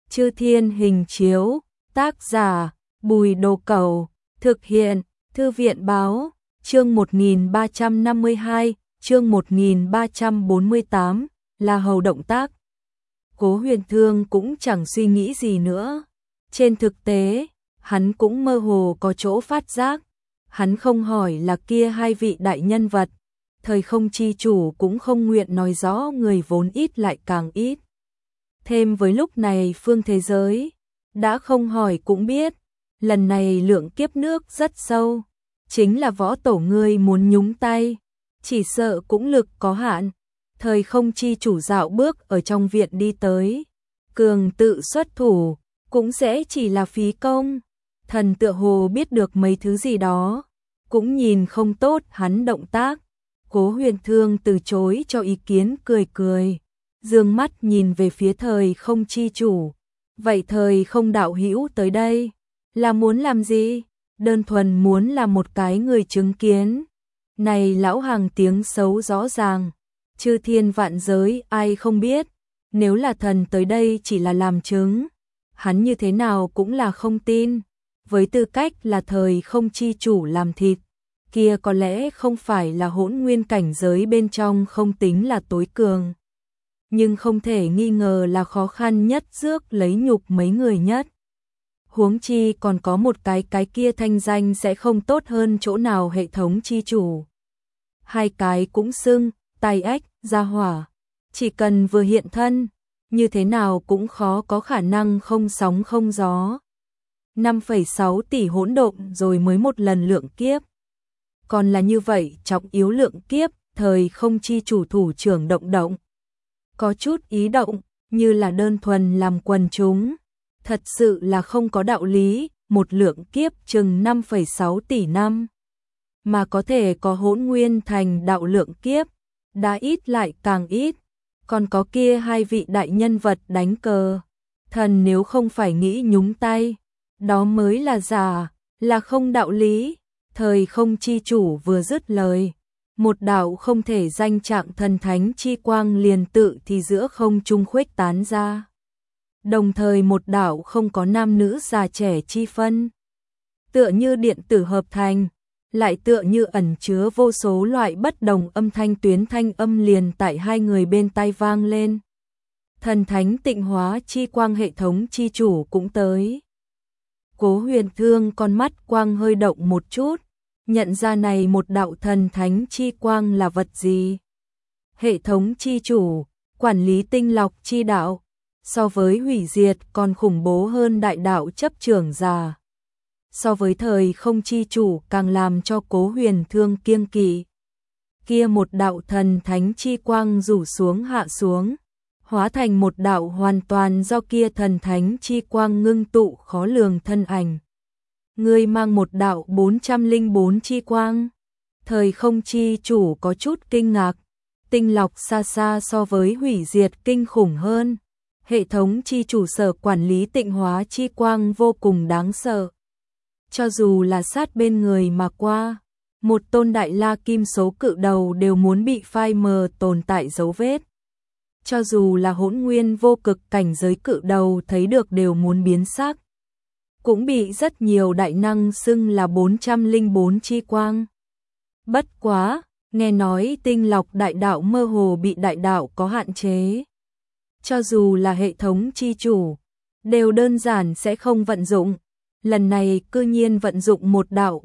Chư Thiên hình chiếu, tác giả, Bùi Đồ Cẩu, thực hiện, Thư viện báo, chương 1352, chương 1348, là hầu động tác. Cố Huyền Thương cũng chẳng suy nghĩ gì nữa. Trên thực tế, hắn cũng mơ hồ có chỗ phát giác. Hắn không hỏi là kia hai vị đại nhân vật. Thời không chi chủ cũng không nguyện nói rõ người vốn ít lại càng ít. Thêm với lúc này phương thế giới, đã không hỏi cũng biết, lần này lượng kiếp nước rất sâu. Chính là võ tổ ngươi muốn nhúng tay, chỉ sợ cũng lực có hạn. Thời không chi chủ dạo bước ở trong viện đi tới, cường tự xuất thủ, cũng sẽ chỉ là phí công. Thần tựa hồ biết được mấy thứ gì đó, cũng nhìn không tốt hắn động tác. Cố Huyền Thương từ chối cho ý kiến, cười cười, dương mắt nhìn về phía thời không chi chủ. Vậy thời không đạo hữu tới đây, là muốn làm gì? Đơn thuần muốn là một cái người chứng kiến. Này lão hàng tiếng xấu rõ ràng, chư thiên vạn giới ai không biết, nếu là thần tới đây chỉ là làm chứng, hắn như thế nào cũng là không tin. Với tư cách là thời không chi chủ làm thịt, kia có lẽ không phải là hỗn nguyên cảnh giới bên trong không tính là tối cường, nhưng không thể nghi ngờ là khó khăn nhất rước lấy nhục mấy người nhất. Huống chi còn có một cái kia thanh danh sẽ không tốt hơn chỗ nào hệ thống chi chủ. Hai cái cũng xưng, tai ách, gia hỏa. Chỉ cần vừa hiện thân, như thế nào cũng khó có khả năng không sóng không gió. 5,6 tỷ hỗn độn rồi mới một lần lượng kiếp. Còn là như vậy trọng yếu lượng kiếp, thời không chi chủ thủ trưởng động. Có chút ý động, như là đơn thuần làm quần chúng. Thật sự là không có đạo lý, một lượng kiếp chừng 5,6 tỷ năm. Mà có thể có hỗn nguyên thành đạo lượng kiếp, đã ít lại càng ít. Còn có kia hai vị đại nhân vật đánh cờ. Thần nếu không phải nghĩ nhúng tay, đó mới là giả, là không đạo lý. Thời không chi chủ vừa dứt lời, một đạo không thể danh trạng thần thánh chi quang liền tự thì giữa không trung khuếch tán ra. Đồng thời một đạo không có nam nữ già trẻ chi phân, tựa như điện tử hợp thành, lại tựa như ẩn chứa vô số loại bất đồng âm thanh tuyến thanh âm liền tại hai người bên tai vang lên. Thần thánh tịnh hóa chi quang hệ thống chi chủ cũng tới. Cố Huyền Thương con mắt quang hơi động một chút, nhận ra này một đạo thần thánh chi quang là vật gì. Hệ thống chi chủ, quản lý tinh lọc chi đạo, so với hủy diệt còn khủng bố hơn đại đạo chấp trưởng già. So với thời không chi chủ càng làm cho Cố Huyền Thương kiêng kỵ. Kia một đạo thần thánh chi quang rủ xuống hạ xuống, hóa thành một đạo hoàn toàn do kia thần thánh chi quang ngưng tụ khó lường thân ảnh. Người mang một đạo 404 chi quang. Thời không chi chủ có chút kinh ngạc, tinh lọc xa xa so với hủy diệt kinh khủng hơn. Hệ thống chi chủ sở quản lý tịnh hóa chi quang vô cùng đáng sợ. Cho dù là sát bên người mà qua, một tôn đại la kim số cự đầu đều muốn bị phai mờ tồn tại dấu vết. Cho dù là hỗn nguyên vô cực cảnh giới cự đầu thấy được đều muốn biến sắc. Cũng bị rất nhiều đại năng xưng là 404 chi quang. Bất quá, nghe nói tinh lọc đại đạo mơ hồ bị đại đạo có hạn chế. Cho dù là hệ thống chi chủ, đều đơn giản sẽ không vận dụng. Lần này cư nhiên vận dụng một đạo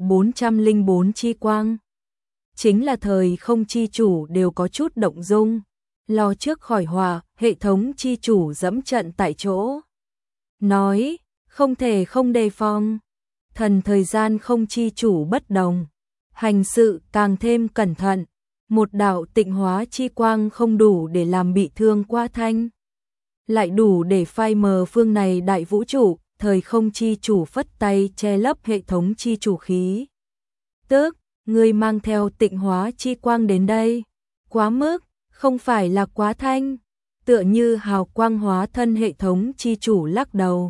404 chi quang. Chính là thời không chi chủ đều có chút động dung. Lo trước khỏi họa, hệ thống chi chủ dẫm trận tại chỗ. Nói, không thể không đề phòng. Thần thời gian không chi chủ bất đồng. Hành sự càng thêm cẩn thận. Một đạo tịnh hóa chi quang không đủ để làm bị thương qua thanh, lại đủ để phai mờ phương này đại vũ trụ. Thời không chi chủ phất tay che lấp hệ thống chi chủ khí. Tức, người mang theo tịnh hóa chi quang đến đây. Quá mức, không phải là quá thanh. Tựa như hào quang hóa thân hệ thống chi chủ lắc đầu.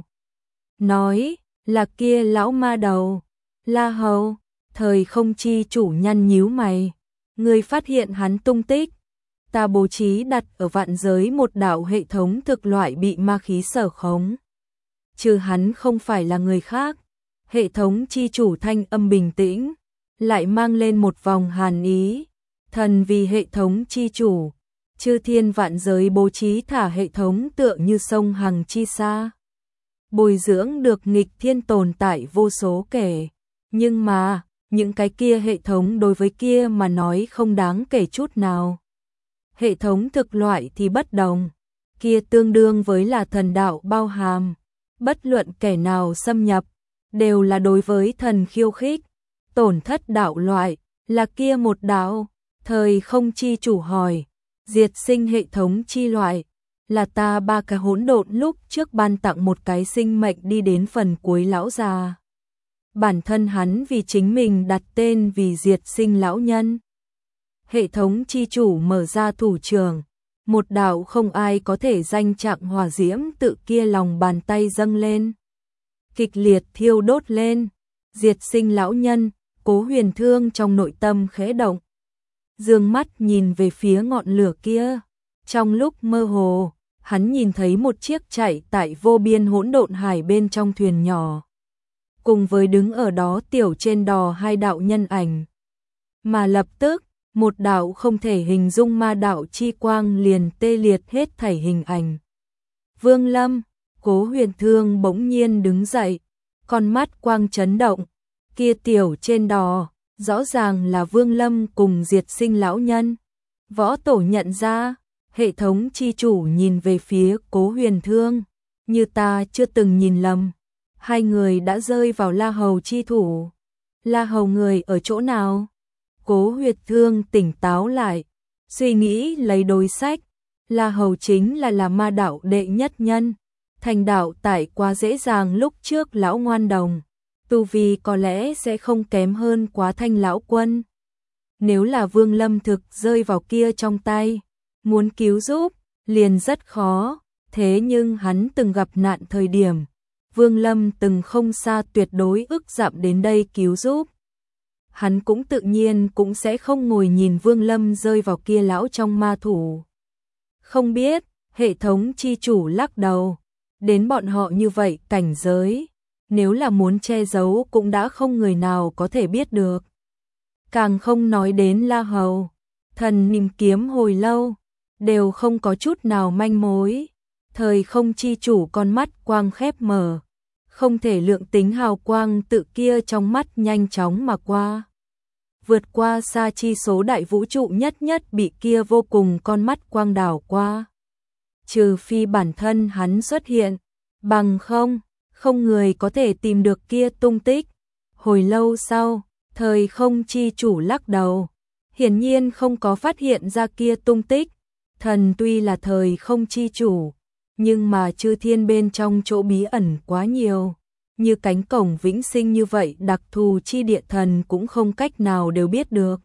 Nói, là kia lão ma đầu. La Hầu, thời không chi chủ nhăn nhíu mày. Người phát hiện hắn tung tích. Ta bố trí đặt ở vạn giới một đạo hệ thống thực loại bị ma khí sở khống. trừ hắn không phải là người khác. Hệ thống chi chủ thanh âm bình tĩnh, lại mang lên một vòng hàn ý. Thần vì hệ thống chi chủ, chư thiên vạn giới bố trí thả hệ thống tựa như sông hằng chi xa. Bồi dưỡng được nghịch thiên tồn tại vô số kể. Nhưng mà, những cái kia hệ thống đối với kia mà nói không đáng kể chút nào. Hệ thống thực loại thì bất đồng, kia tương đương với là thần đạo bao hàm. Bất luận kẻ nào xâm nhập, đều là đối với thần khiêu khích. Tổn thất đạo loại, là kia một đạo. Thời không chi chủ hỏi, diệt sinh hệ thống chi loại, là ta ba cái hỗn độn lúc trước ban tặng một cái sinh mệnh đi đến phần cuối lão già. Bản thân hắn vì chính mình đặt tên vì diệt sinh lão nhân. Hệ thống chi chủ mở ra thủ trường, một đạo không ai có thể danh trạng hỏa diễm tự kia lòng bàn tay dâng lên. Kịch liệt thiêu đốt lên, diệt sinh lão nhân, Cố Huyền Thương trong nội tâm khẽ động. Dương mắt nhìn về phía ngọn lửa kia, trong lúc mơ hồ, hắn nhìn thấy một chiếc chạy tại vô biên hỗn độn hải bên trong thuyền nhỏ. Cùng với đứng ở đó tiểu trên đò hai đạo nhân ảnh. Mà lập tức, một đạo không thể hình dung ma đạo chi quang liền tê liệt hết thảy hình ảnh. Vương Lâm, Cố Huyền Thương bỗng nhiên đứng dậy, con mắt quang chấn động, kia tiểu trên đò, rõ ràng là Vương Lâm cùng diệt sinh lão nhân. Võ tổ nhận ra, hệ thống chi chủ nhìn về phía Cố Huyền Thương, như ta chưa từng nhìn lầm. Hai người đã rơi vào La Hầu chi thủ. La Hầu người ở chỗ nào? Cố Huyền Thương tỉnh táo lại, suy nghĩ lấy đối sách. La Hầu chính là ma đạo đệ nhất nhân. Thành đạo tại quá dễ dàng lúc trước lão ngoan đồng. Tu vi có lẽ sẽ không kém hơn Quá Thanh lão quân. Nếu là Vương Lâm thực rơi vào kia trong tay, muốn cứu giúp, liền rất khó. Thế nhưng hắn từng gặp nạn thời điểm, Vương Lâm từng không xa tuyệt đối ức dặm đến đây cứu giúp. Hắn cũng tự nhiên cũng sẽ không ngồi nhìn Vương Lâm rơi vào kia lão trong ma thủ. Không biết, hệ thống chi chủ lắc đầu, đến bọn họ như vậy cảnh giới, nếu là muốn che giấu cũng đã không người nào có thể biết được. Càng không nói đến La Hầu, thần tìm kiếm hồi lâu, đều không có chút nào manh mối. Thời không chi chủ con mắt quang khép mở, không thể lượng tính hào quang tự kia trong mắt nhanh chóng mà qua. Vượt qua xa chi số đại vũ trụ nhất nhất bị kia vô cùng con mắt quang đảo qua. Trừ phi bản thân hắn xuất hiện, bằng không người có thể tìm được kia tung tích. Hồi lâu sau, thời không chi chủ lắc đầu, hiển nhiên không có phát hiện ra kia tung tích. Thần tuy là thời không chi chủ, nhưng mà chư thiên bên trong chỗ bí ẩn quá nhiều, như cánh cổng vĩnh sinh như vậy đặc thù chi địa thần cũng không cách nào đều biết được.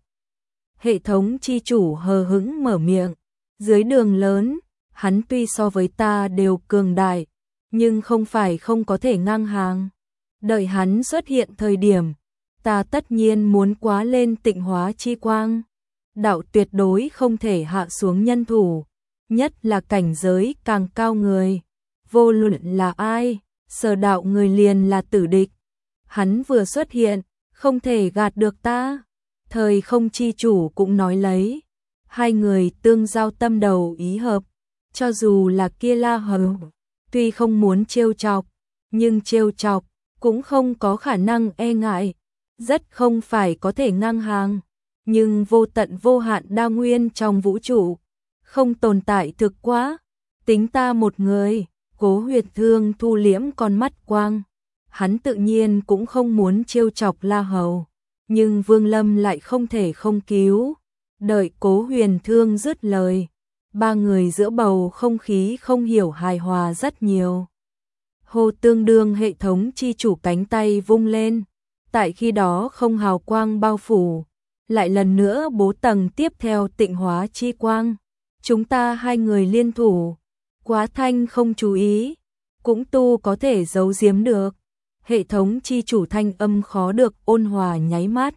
Hệ thống chi chủ hờ hững mở miệng, dưới đường lớn, hắn tuy so với ta đều cường đại, nhưng không phải không có thể ngang hàng. Đợi hắn xuất hiện thời điểm, ta tất nhiên muốn quá lên tịnh hóa chi quang. Đạo tuyệt đối không thể hạ xuống nhân thủ, nhất là cảnh giới càng cao người. Vô luận là ai, sở đạo người liền là tử địch. Hắn vừa xuất hiện, không thể gạt được ta. Thời không chi chủ cũng nói lấy. Hai người tương giao tâm đầu ý hợp. Cho dù là kia La Hầu, tuy không muốn trêu chọc, nhưng trêu chọc cũng không có khả năng e ngại. Rất không phải có thể ngang hàng. Nhưng vô tận vô hạn đa nguyên trong vũ trụ, không tồn tại thực quá. Tính ta một người, Cố Huyền Thương thu liễm con mắt quang. Hắn tự nhiên cũng không muốn trêu chọc La Hầu, nhưng Vương Lâm lại không thể không cứu. Đợi Cố Huyền Thương dứt lời, ba người giữa bầu không khí không hiểu hài hòa rất nhiều. Hồ tương đương hệ thống chi chủ cánh tay vung lên, tại khi đó không hào quang bao phủ, lại lần nữa bố tầng tiếp theo tịnh hóa chi quang. Chúng ta hai người liên thủ, Quá Thanh không chú ý, cũng tu có thể giấu giếm được. Hệ thống chi chủ thanh âm khó được ôn hòa nháy mắt.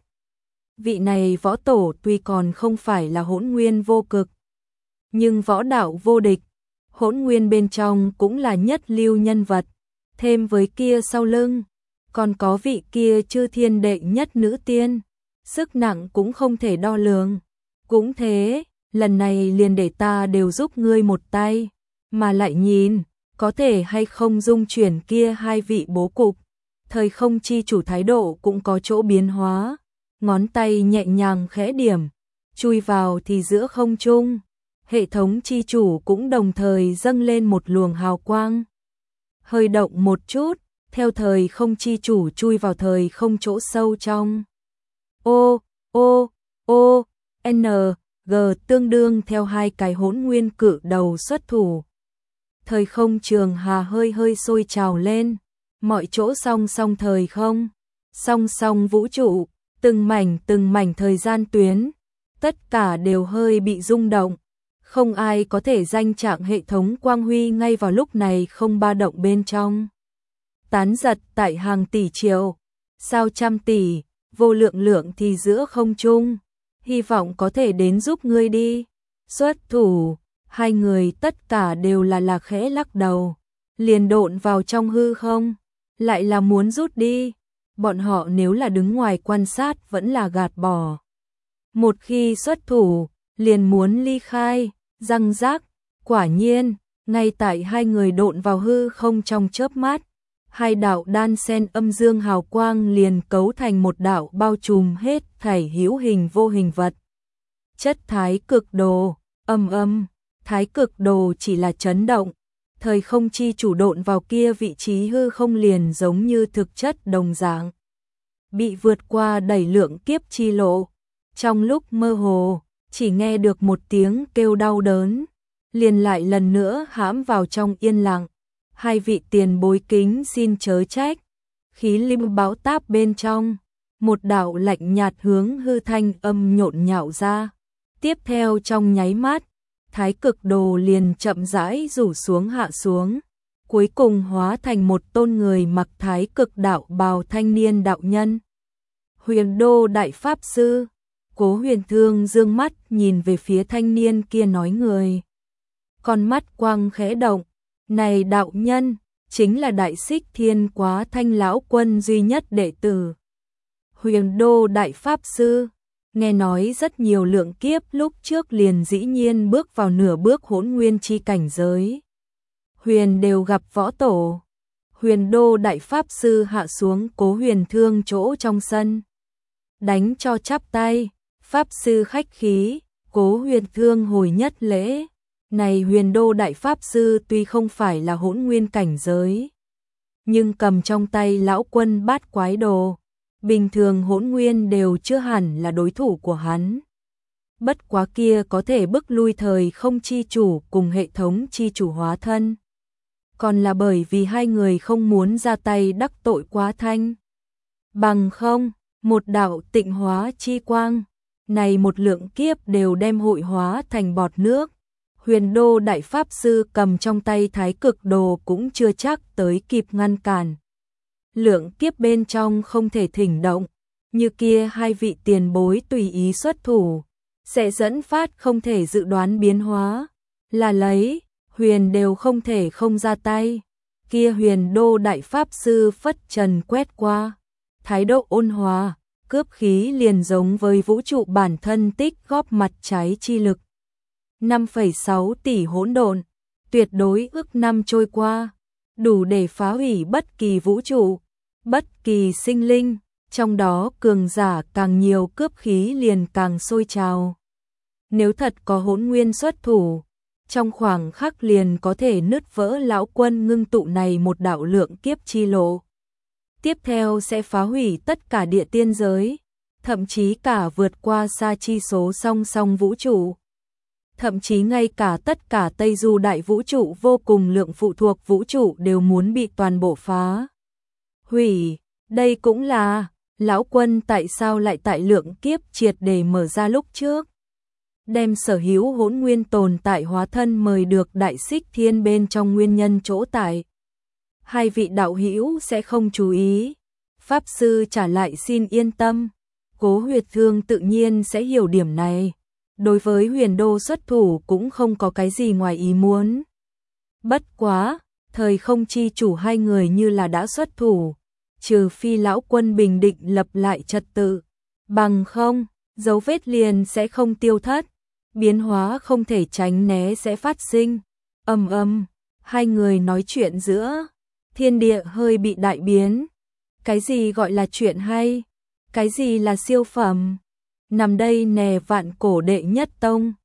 Vị này võ tổ tuy còn không phải là hỗn nguyên vô cực, nhưng võ đạo vô địch, hỗn nguyên bên trong cũng là nhất lưu nhân vật. thêm với kia sau lưng, còn có vị kia chư thiên đệ nhất nữ tiên, sức nặng cũng không thể đo lường. Cũng thế, lần này liền để ta đều giúp ngươi một tay, mà lại nhìn, có thể hay không dung chuyển kia hai vị bố cục. Thời không chi chủ thái độ cũng có chỗ biến hóa, ngón tay nhẹ nhàng khẽ điểm, chui vào thì giữa không trung. Hệ thống chi chủ cũng đồng thời dâng lên một luồng hào quang. Hơi động một chút, theo thời không chi chủ chui vào thời không chỗ sâu trong. N, G tương đương theo hai cái hỗn nguyên cự đầu xuất thủ. Thời không trường hà hơi hơi sôi trào lên, mọi chỗ song song thời không, song song vũ trụ, từng mảnh thời gian tuyến, tất cả đều hơi bị rung động. Không ai có thể danh trạng hệ thống quang huy ngay vào lúc này không ba động bên trong. Tán giật tại hàng tỷ triệu, sao trăm tỷ, vô lượng lượng thì giữa không trung, hy vọng có thể đến giúp ngươi đi. Xuất thủ, hai người tất cả đều là khẽ lắc đầu, liền độn vào trong hư không, lại là muốn rút đi. Bọn họ nếu là đứng ngoài quan sát vẫn là gạt bỏ. Một khi xuất thủ, liền muốn ly khai, răng rác, quả nhiên, ngay tại hai người độn vào hư không trong chớp mắt, hai đạo đan sen âm dương hào quang liền cấu thành một đạo bao trùm hết thảy hữu hình vô hình vật. Chất thái cực đồ, thái cực đồ chỉ là chấn động, thời không chi chủ độn vào kia vị trí hư không liền giống như thực chất đồng dạng. Bị vượt qua đẩy lượng kiếp chi lộ, trong lúc mơ hồ, chỉ nghe được một tiếng kêu đau đớn, liền lại lần nữa hãm vào trong yên lặng. Hai vị tiền bối kính xin chớ trách. Khí linh báo táp bên trong, một đạo lạnh nhạt hướng hư thanh âm nhộn nhạo ra. Tiếp theo trong nháy mắt, thái cực đồ liền chậm rãi rủ xuống hạ xuống, cuối cùng hóa thành một tôn người mặc thái cực đạo bào thanh niên đạo nhân. Huyền Đô Đại Pháp Sư. Cố Huyền Thương dương mắt nhìn về phía thanh niên kia nói người. Con mắt quang khẽ động, này đạo nhân, chính là Đại Xích Thiên Quá Thanh lão quân duy nhất đệ tử. Huyền Đô Đại Pháp Sư, nghe nói rất nhiều lượng kiếp lúc trước liền dĩ nhiên bước vào nửa bước hỗn nguyên chi cảnh giới. Huyền đều gặp võ tổ. Huyền Đô Đại Pháp Sư hạ xuống Cố Huyền Thương chỗ trong sân. Đánh cho chắp tay, Pháp Sư khách khí, Cố Huyền Thương hồi nhất lễ. Này Huyền Đô Đại Pháp Sư tuy không phải là hỗn nguyên cảnh giới, nhưng cầm trong tay lão quân bát quái đồ, bình thường hỗn nguyên đều chưa hẳn là đối thủ của hắn. Bất quá kia có thể bức lui thời không chi chủ cùng hệ thống chi chủ hóa thân. Còn là bởi vì hai người không muốn ra tay đắc tội Quá Thanh. Bằng không, một đạo tịnh hóa chi quang, này một lượng kiếp đều đem hội hóa thành bọt nước. Huyền Đô Đại Pháp Sư cầm trong tay thái cực đồ cũng chưa chắc tới kịp ngăn cản. Lượng kiếp bên trong không thể thỉnh động, như kia hai vị tiền bối tùy ý xuất thủ, sẽ dẫn phát không thể dự đoán biến hóa, là lấy, Huyền đều không thể không ra tay. Kia Huyền Đô Đại Pháp Sư phất trần quét qua, thái độ ôn hòa, cướp khí liền giống với vũ trụ bản thân tích góp mặt trái chi lực. 5,6 tỷ hỗn độn, tuyệt đối ước năm trôi qua, đủ để phá hủy bất kỳ vũ trụ, bất kỳ sinh linh, trong đó cường giả càng nhiều cướp khí liền càng sôi trào. Nếu thật có hỗn nguyên xuất thủ, trong khoảng khắc liền có thể nứt vỡ lão quân ngưng tụ này một đạo lượng kiếp chi lộ. Tiếp theo sẽ phá hủy tất cả địa tiên giới, thậm chí cả vượt qua xa chi số song song vũ trụ. Thậm chí ngay cả tất cả Tây Du đại vũ trụ vô cùng lượng phụ thuộc vũ trụ đều muốn bị toàn bộ phá hủy. Đây cũng là lão quân tại sao lại tại lượng kiếp triệt để mở ra lúc trước, đem sở hữu hỗn nguyên tồn tại hóa thân mời được Đại Xích Thiên bên trong nguyên nhân chỗ tại. Hai vị đạo hữu sẽ không chú ý. Pháp Sư trả lại xin yên tâm. Cố Huyệt Thương tự nhiên sẽ hiểu điểm này. Đối với Huyền Đô xuất thủ cũng không có cái gì ngoài ý muốn. Bất quá, Thời không chi chủ hai người như là đã xuất thủ, trừ phi lão quân bình định lập lại trật tự, bằng không, dấu vết liền sẽ không tiêu thất, biến hóa không thể tránh né sẽ phát sinh. Ầm ầm, hai người nói chuyện giữa, thiên địa hơi bị đại biến. Cái gì gọi là chuyện hay? Cái gì là siêu phẩm? Nằm đây nè vạn cổ đệ nhất tông.